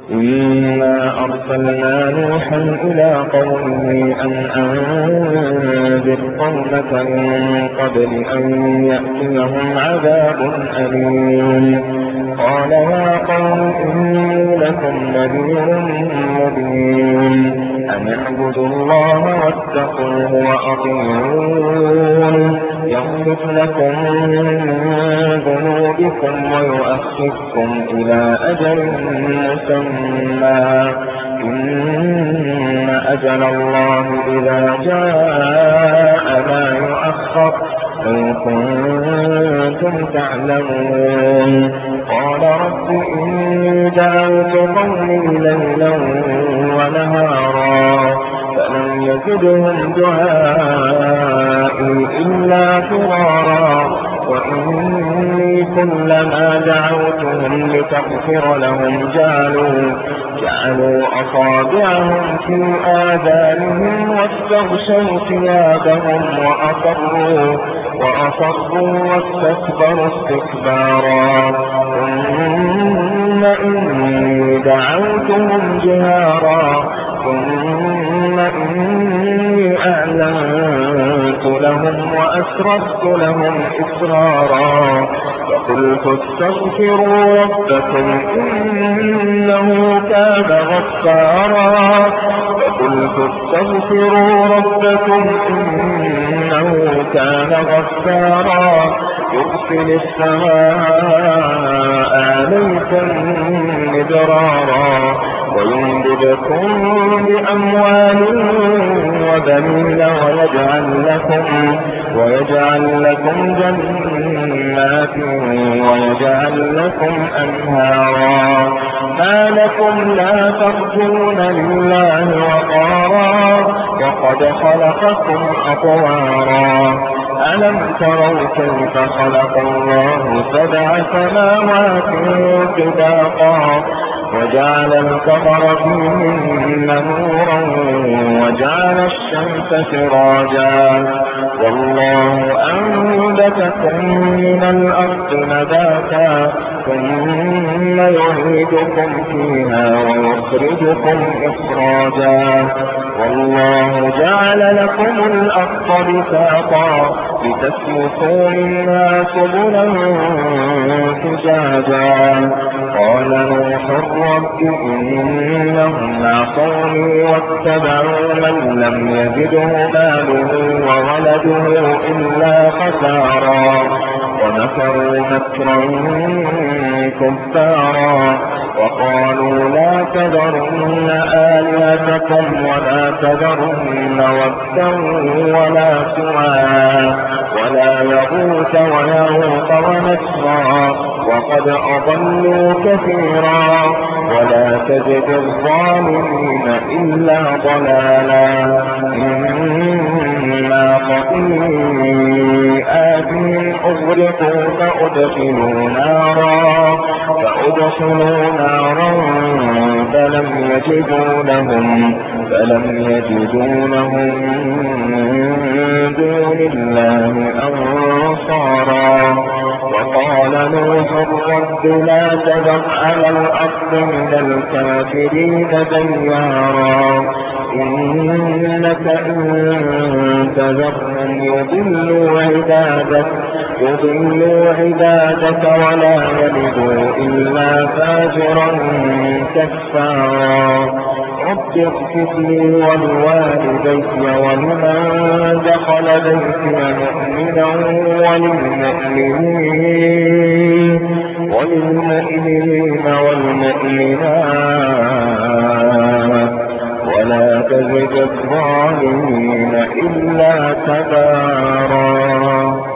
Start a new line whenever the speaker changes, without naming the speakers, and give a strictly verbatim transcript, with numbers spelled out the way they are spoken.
إنا أرسلنا نوحا إلى قومه أن أنذر قومك من قبل أن يأتيهم عذاب أليم. قال يا قوم إني لكم نذير مبين أن اعبدوا الله واتقوه وأطيعون يغفر لكم من ذنوبكم ويؤخركم إلى أجل مسمى إن أجل الله إذا جاء لا يؤخر إن كنتم تعلمون. قال رب إني دعوت قومي ليلا ونهارا فلم يزدهم دعائي إلا فرارا وإني كلما دعوتهم لتغفر لهم جعلوا جعلوا أصابعهم في آذانهم واستغشوا ثيابهم وأصروا وأصروا واستكبروا استكبارا ثم إني دعوتهم جهارا ثم إني أعلنت لهم وأسررت لهم إسرارا فقلت استغفروا ربكم إنه كان غفارا فقلت استغفروا ربكم إنه كان غفارا يرسل السماء عليكم مدرارا ويمددكم بأموال وبنين ويجعل لكم ويجعل لكم جنات ويجعل لكم أنهارا ما لكم لا ترجون لله وقارا وقد خلقكم أطوارا ألم تروا كيف خلق الله سبع سماوات طباقا وجعل القمر فيهن نورا وجعل الشمس سراجا والله أنبتكم من الأرض نباتا ثم يعيدكم فيها ويخرجكم إخراجا والله جعل لكم الأرض بساطا لتسلكوا منها سبلا فجاجا قال نوح رب إنهم عصوني واتبعوا من لم يزده ماله وولده إلا خسارا ومكروا مكرا كفارا وقالوا لا تذرن آلهتكم ولا تذرن ودا ولا سواعا ولا يغوث ويعوق ونسرا وقد أضلوا كثيرا ولا تجد الظالمين إلا ضلالا إما خطيئاتهم أغرقوا فأدخلوا نارا فأدخلوا نارا فلم يجدوا لهم فلم يجدوا لهم من دون الله أنصارا وقال نوح رب لا تذر على الأرض من الكافرين ديارا إنك إن تذرهم يضلوا عبادك يضلوا عبادك ولا يلدوا إلا فاجرا كفارا رب اغفر لي ولوالدي ولمن دخل بيتي مؤمنا وللمؤمنين وللمؤمنين والمؤمنات ولا تزد الظالمين إلا تبارا.